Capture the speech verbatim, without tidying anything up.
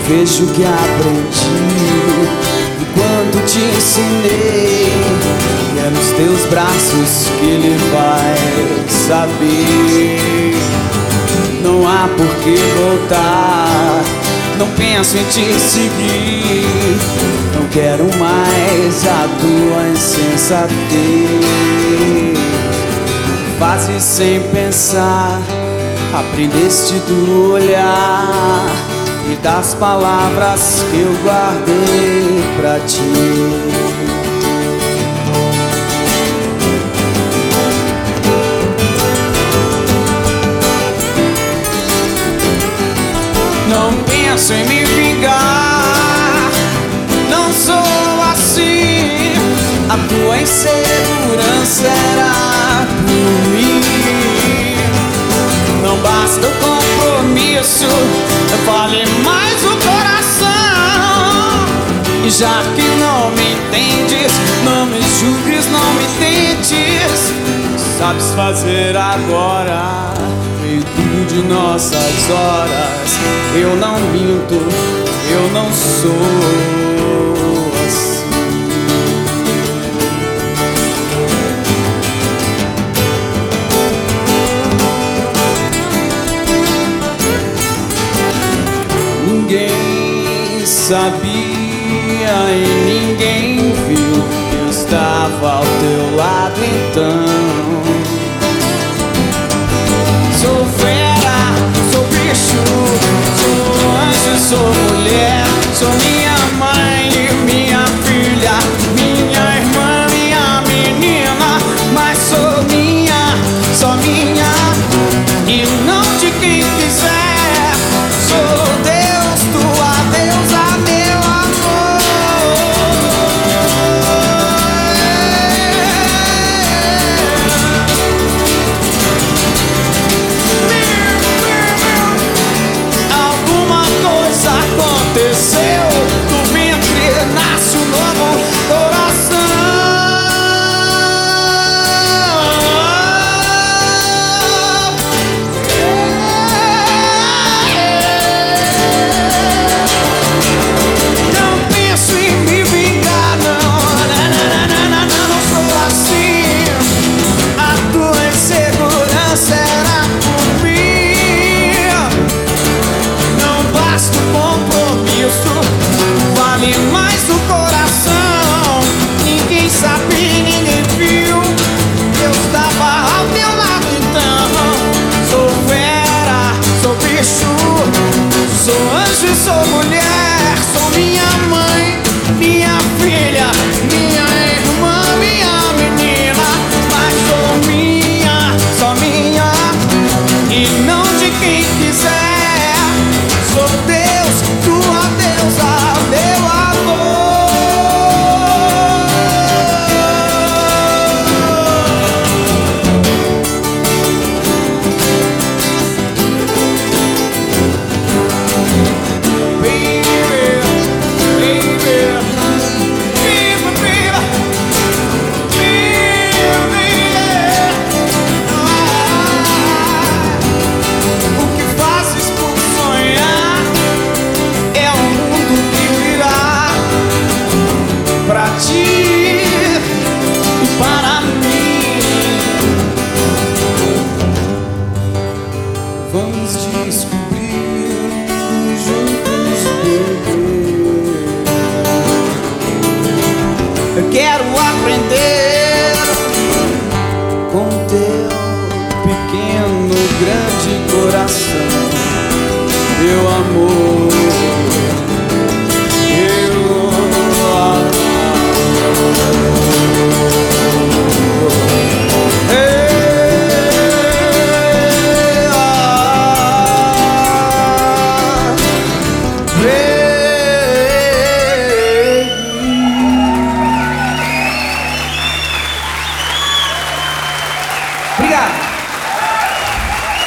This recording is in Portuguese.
vejo que aprendi enquanto te ensinei. E é nos teus braços que ele vai saber. Não há por que voltar, não penso em te seguir. Não quero mais a tua insensatez. Fazes sem pensar, aprendeste do olhar e das palavras que eu guardei pra ti. Não penso em me vingar, não sou assim. A tua insegurança era por mim. Não basta o compromisso, vale mais o coração. E já que não me entendes, não me julgues, não me tentes. Sabes fazer agora tudo de nossas horas. Eu não minto, eu não sou assim. Ninguém sabia e ninguém viu que eu estava ao teu lado então. Sou fera, sou bicho, sou anjo, sou mulher, sou minha mãe e minha filha, minha irmã, minha menina. Mas sou minha, só minha, e não de quem quiser. Sou Deus, tua deusa, meu amor. Aconteceu, do ventre nasce um novo coração. Não penso em me vingar, não, não, não, não, não sou assim. A tua insegurança era por mim. Não basta o compromisso, vale mais o coração. Ninguém sabe, ninguém viu, eu estava ao teu lado então. Sou fera, sou bicho, sou anjo e sou mulher. Sou minha mãe, minha filha, minha irmã, minha menina. Mas sou minha, só minha, e não de quem quiser. Sou Deus, tua deusa, meu amor. Vamos descobrir juntos, bebê. Eu quero aprender com teu pequeno, grande coração, meu amor.